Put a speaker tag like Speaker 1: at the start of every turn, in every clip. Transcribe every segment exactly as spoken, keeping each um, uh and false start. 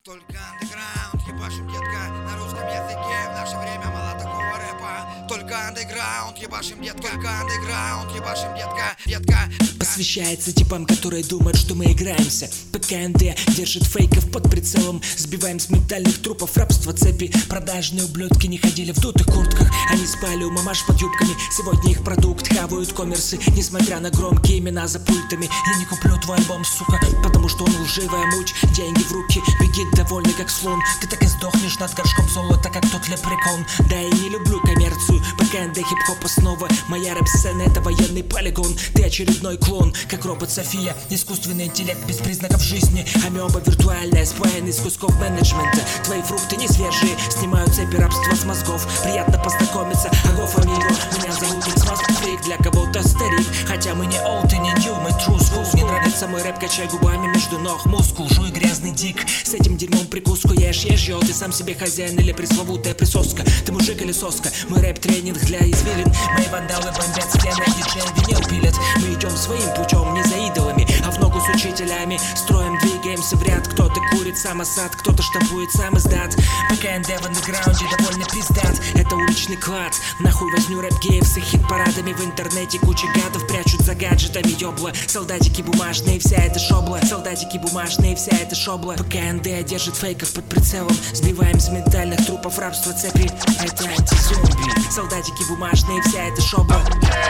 Speaker 1: Только андеграунд, ебашим, детка, на русском языке. В наше время мало такого рэпа. Только андеграунд, ебашим, детка. Только андеграунд, ебашим, детка, детка.
Speaker 2: Посвящается типам, которые думают, что мы играемся. ПКНД держит фейков под прицелом. Сбиваем с метальных трупов рабства цепи. Продажные ублюдки не ходили в дутых куртках. Они спали у мамаш под юбками. Сегодня их продукт хавают коммерсы. Несмотря на громкие имена за пультами. Я не куплю твой альбом, сука, потому что он лживая муть. Деньги в руки, беги довольный как слон. Ты так и сдохнешь над горшком золота, как тот лепрекон. Да, я не люблю коммерцию. ПКНД хип-хоп основа. Моя рэп-сцена — это военный полигон. Ты очередной клон, как робот София. Искусственный интеллект без признаков жизни. Амеба виртуальная, спаянный из кусков менеджмента. Твои фрукты не свежие, снимают цепи рабства с мозгов. Приятно познакомиться, Агофа Миро. Меня зовут Иксмас Фрик, для кого-то старик. Хотя мы не old и не new, мы true school. Не нравится мой рэп, качай губами между ног мускул. Жуй грязный дик, с этим дерьмом прикуску ешь, ешь, ел. Ты сам себе хозяин или пресловутая присоска. Ты мужик или соска, мой рэп-тренинг для извилин. Мои вандалы бомбят стены, диджей винил пилят. Мы идем своим путем, не за идолами, а в ногу с учителями. Строим, двигаемся в ряд. Кто-то курит сам осад, кто-то штампует сам издат. ПКНД в андеграунде довольно пиздат. Это уличный клад, нахуй возню рэп-геев с их хит-парадами. В интернете куча гадов прячут за гаджетами ёбла. Солдатики бумажные, вся эта шобла. Солдатики бумажные, вся эта шобла. ПКНД держит фейков под прицелом. Сбиваем с ментальных трупов рабства цепи. Это антизомби. Солдатики бумажные, вся эта шобла.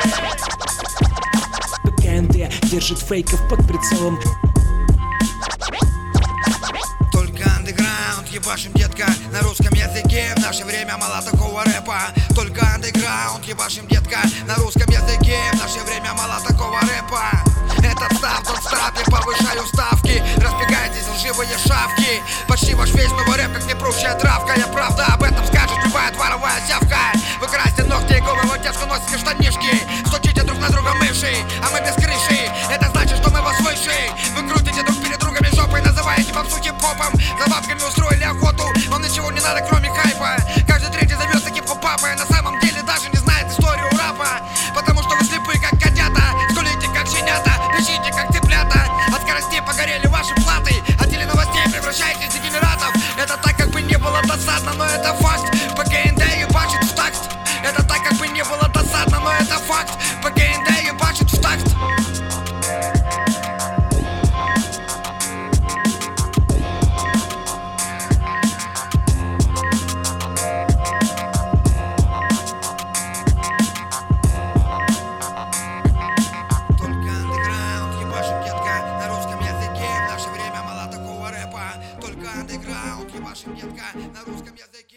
Speaker 2: ПКНД держит фейков под прицелом.
Speaker 1: Только андеграунд, ебашим, детка, на русском языке. В наше время мало такого рэпа. Только андеграунд, ебашим, детка, на русском языке. В наше время мало такого рэпа. Этот став, тот став, я повышаю ставки. Разбегайтесь, лживые шавки. Почти ваш весь новый рэп, как непрущая травка. Я правда об этом скажет любая дворовая сявка. Вы красите ногти и губы, вот детку носите штанишки. Стучите друг на друга мыши, а мы без крыши. Это значит, что мы вас выше. Вы крутите друг перед другом жопой, называете попсу хип-хопом. За бабками устроили охоту, вам ничего не надо, кроме хайпа. Каждый третий зовется хип-хоп папой, на самом деле даже не знает историю рэпа. Потому что вы слепы, как котята, скулите, как щенята, пищите, как цыплята. От скоростей погорели ваши платы, от теленовостей превращаетесь в дегенератов. Это так, как бы не было досадно, но это факт. ПКНД ебашит в такт. Это так, как бы не было досадно, но это факт. ПКНД ебашит в такт. Только андеграунд, ебашим, детка, на русском языке.